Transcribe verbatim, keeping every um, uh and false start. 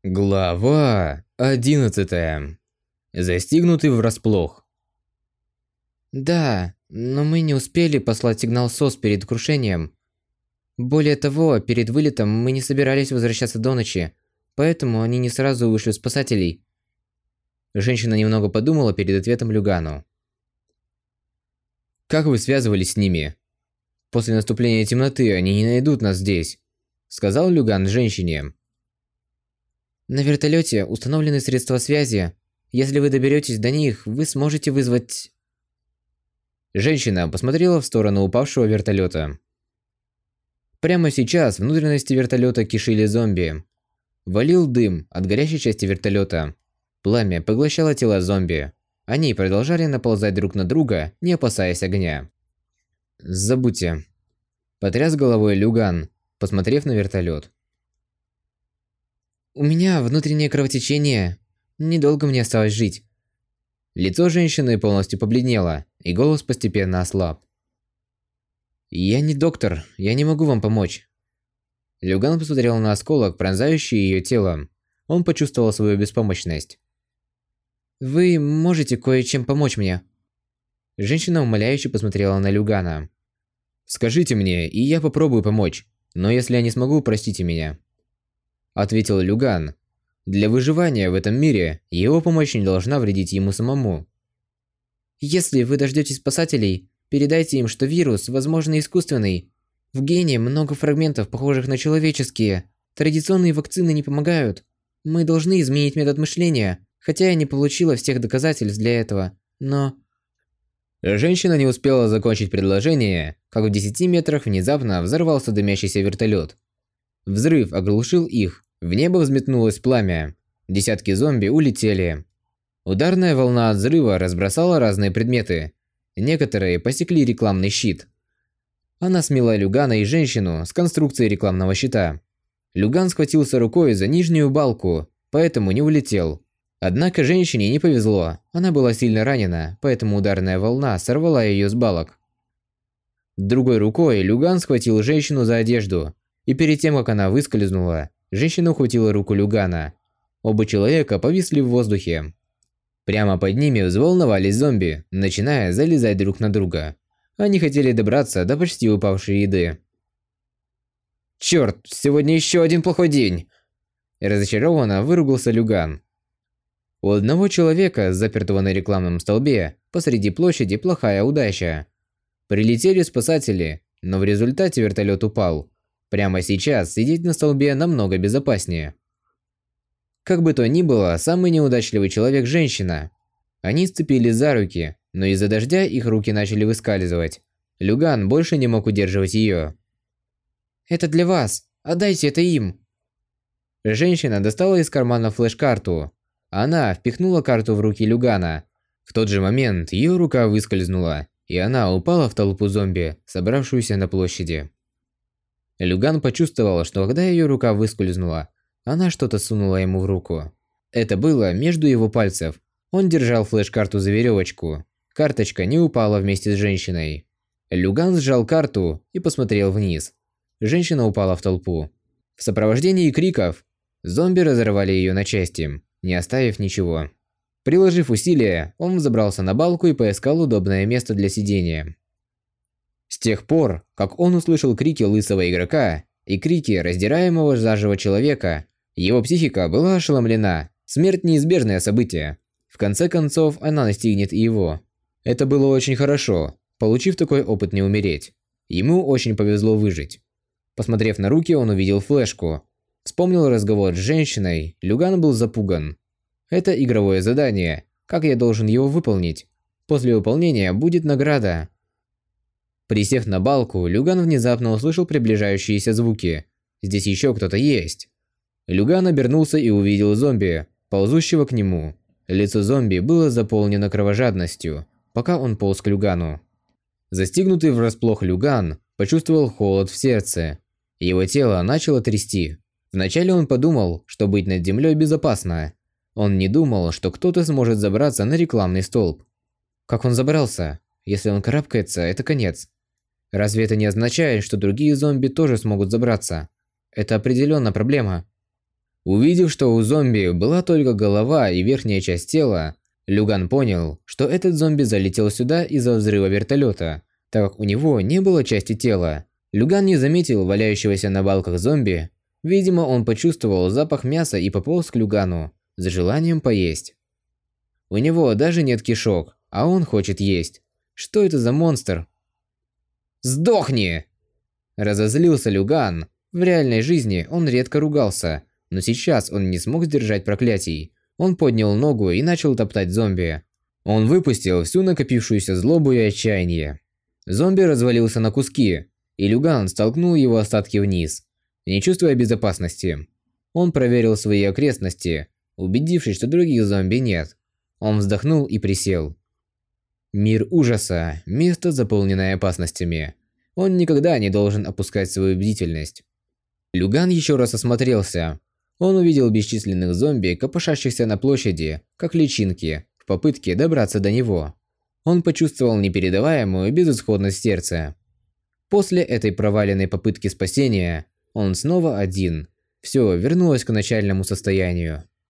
Глава одиннадцатая. Застигнутый врасплох. Да, но мы не успели послать сигнал СОС перед крушением. Более того, перед вылетом мы не собирались возвращаться до ночи, поэтому они не сразу вышли спасателей. Женщина немного подумала перед ответом Люгану. «Как вы связывались с ними? После наступления темноты они не найдут нас здесь», — сказал Люган женщине. На вертолете установлены средства связи. Если вы доберетесь до них, вы сможете вызвать... Женщина посмотрела в сторону упавшего вертолета. Прямо сейчас внутренности вертолета кишили зомби. Валил дым от горящей части вертолета. Пламя поглощало тела зомби. Они продолжали наползать друг на друга, не опасаясь огня. «Забудьте», – потряс головой Люган, посмотрев на вертолет. У меня внутреннее кровотечение. Недолго мне осталось жить. Лицо женщины полностью побледнело, и голос постепенно ослаб. «Я не доктор, я не могу вам помочь». Люган посмотрел на осколок, пронзающий ее тело. Он почувствовал свою беспомощность. «Вы можете кое-чем помочь мне?» Женщина умоляюще посмотрела на Люгана. «Скажите мне, и я попробую помочь, но если я не смогу, простите меня», — ответил Люган. Для выживания в этом мире его помощь не должна вредить ему самому. «Если вы дождетесь спасателей, передайте им, что вирус, возможно, искусственный. В гене много фрагментов, похожих на человеческие. Традиционные вакцины не помогают. Мы должны изменить метод мышления, хотя я не получила всех доказательств для этого, но...» Женщина не успела закончить предложение, как в десяти метрах внезапно взорвался дымящийся вертолет. Взрыв оглушил их, в небо взметнулось пламя. Десятки зомби улетели. Ударная волна от взрыва разбросала разные предметы. Некоторые посекли рекламный щит. Она смела Люгана и женщину с конструкцией рекламного щита. Люган схватился рукой за нижнюю балку, поэтому не улетел. Однако женщине не повезло, она была сильно ранена, поэтому ударная волна сорвала ее с балок. Другой рукой Люган схватил женщину за одежду, и перед тем, как она выскользнула, женщина ухватила руку Люгана. Оба человека повисли в воздухе. Прямо под ними взволновались зомби, начиная залезать друг на друга. Они хотели добраться до почти упавшей еды. «Черт, сегодня еще один плохой день!» Разочарованно выругался Люган. У одного человека, запертого на рекламном столбе, посреди площади плохая удача. Прилетели спасатели, но в результате вертолет упал. Прямо сейчас сидеть на столбе намного безопаснее. Как бы то ни было, самый неудачливый человек – женщина. Они сцепились за руки, но из-за дождя их руки начали выскальзывать. Люган больше не мог удерживать ее. «Это для вас. Отдайте это им». Женщина достала из кармана флеш-карту. Она впихнула карту в руки Люгана. В тот же момент ее рука выскользнула, и она упала в толпу зомби, собравшуюся на площади. Люган почувствовал, что когда ее рука выскользнула, она что-то сунула ему в руку. Это было между его пальцев. Он держал флеш-карту за веревочку. Карточка не упала вместе с женщиной. Люган сжал карту и посмотрел вниз. Женщина упала в толпу. В сопровождении криков зомби разорвали ее на части, не оставив ничего. Приложив усилия, он взобрался на балку и поискал удобное место для сидения. С тех пор, как он услышал крики лысого игрока и крики раздираемого заживо человека, его психика была ошеломлена. Смерть – неизбежное событие. В конце концов, она настигнет и его. Это было очень хорошо. Получив такой опыт, не умереть. Ему очень повезло выжить. Посмотрев на руки, он увидел флешку. Вспомнил разговор с женщиной, Люган был запуган. Это игровое задание. Как я должен его выполнить? После выполнения будет награда. Присев на балку, Люган внезапно услышал приближающиеся звуки. Здесь еще кто-то есть. Люган обернулся и увидел зомби, ползущего к нему. Лицо зомби было заполнено кровожадностью, пока он полз к Люгану. Застигнутый врасплох Люган почувствовал холод в сердце. Его тело начало трясти. Вначале он подумал, что быть над землей безопасно. Он не думал, что кто-то сможет забраться на рекламный столб. Как он забрался? Если он карабкается, это конец. Разве это не означает, что другие зомби тоже смогут забраться? Это определенно проблема. Увидев, что у зомби была только голова и верхняя часть тела, Люган понял, что этот зомби залетел сюда из-за взрыва вертолета, так как у него не было части тела. Люган не заметил валяющегося на балках зомби. Видимо, он почувствовал запах мяса и пополз к Люгану с желанием поесть. У него даже нет кишок, а он хочет есть. Что это за монстр? «Сдохни!» Разозлился Люган. В реальной жизни он редко ругался, но сейчас он не смог сдержать проклятий. Он поднял ногу и начал топтать зомби. Он выпустил всю накопившуюся злобу и отчаяние. Зомби развалился на куски, и Люган столкнул его остатки вниз, не чувствуя безопасности. Он проверил свои окрестности, убедившись, что других зомби нет. Он вздохнул и присел. Мир ужаса, место, заполненное опасностями. Он никогда не должен опускать свою бдительность. Люган еще раз осмотрелся. Он увидел бесчисленных зомби, копошащихся на площади, как личинки, в попытке добраться до него. Он почувствовал непередаваемую безысходность сердца. После этой проваленной попытки спасения, он снова один. Все вернулось к начальному состоянию.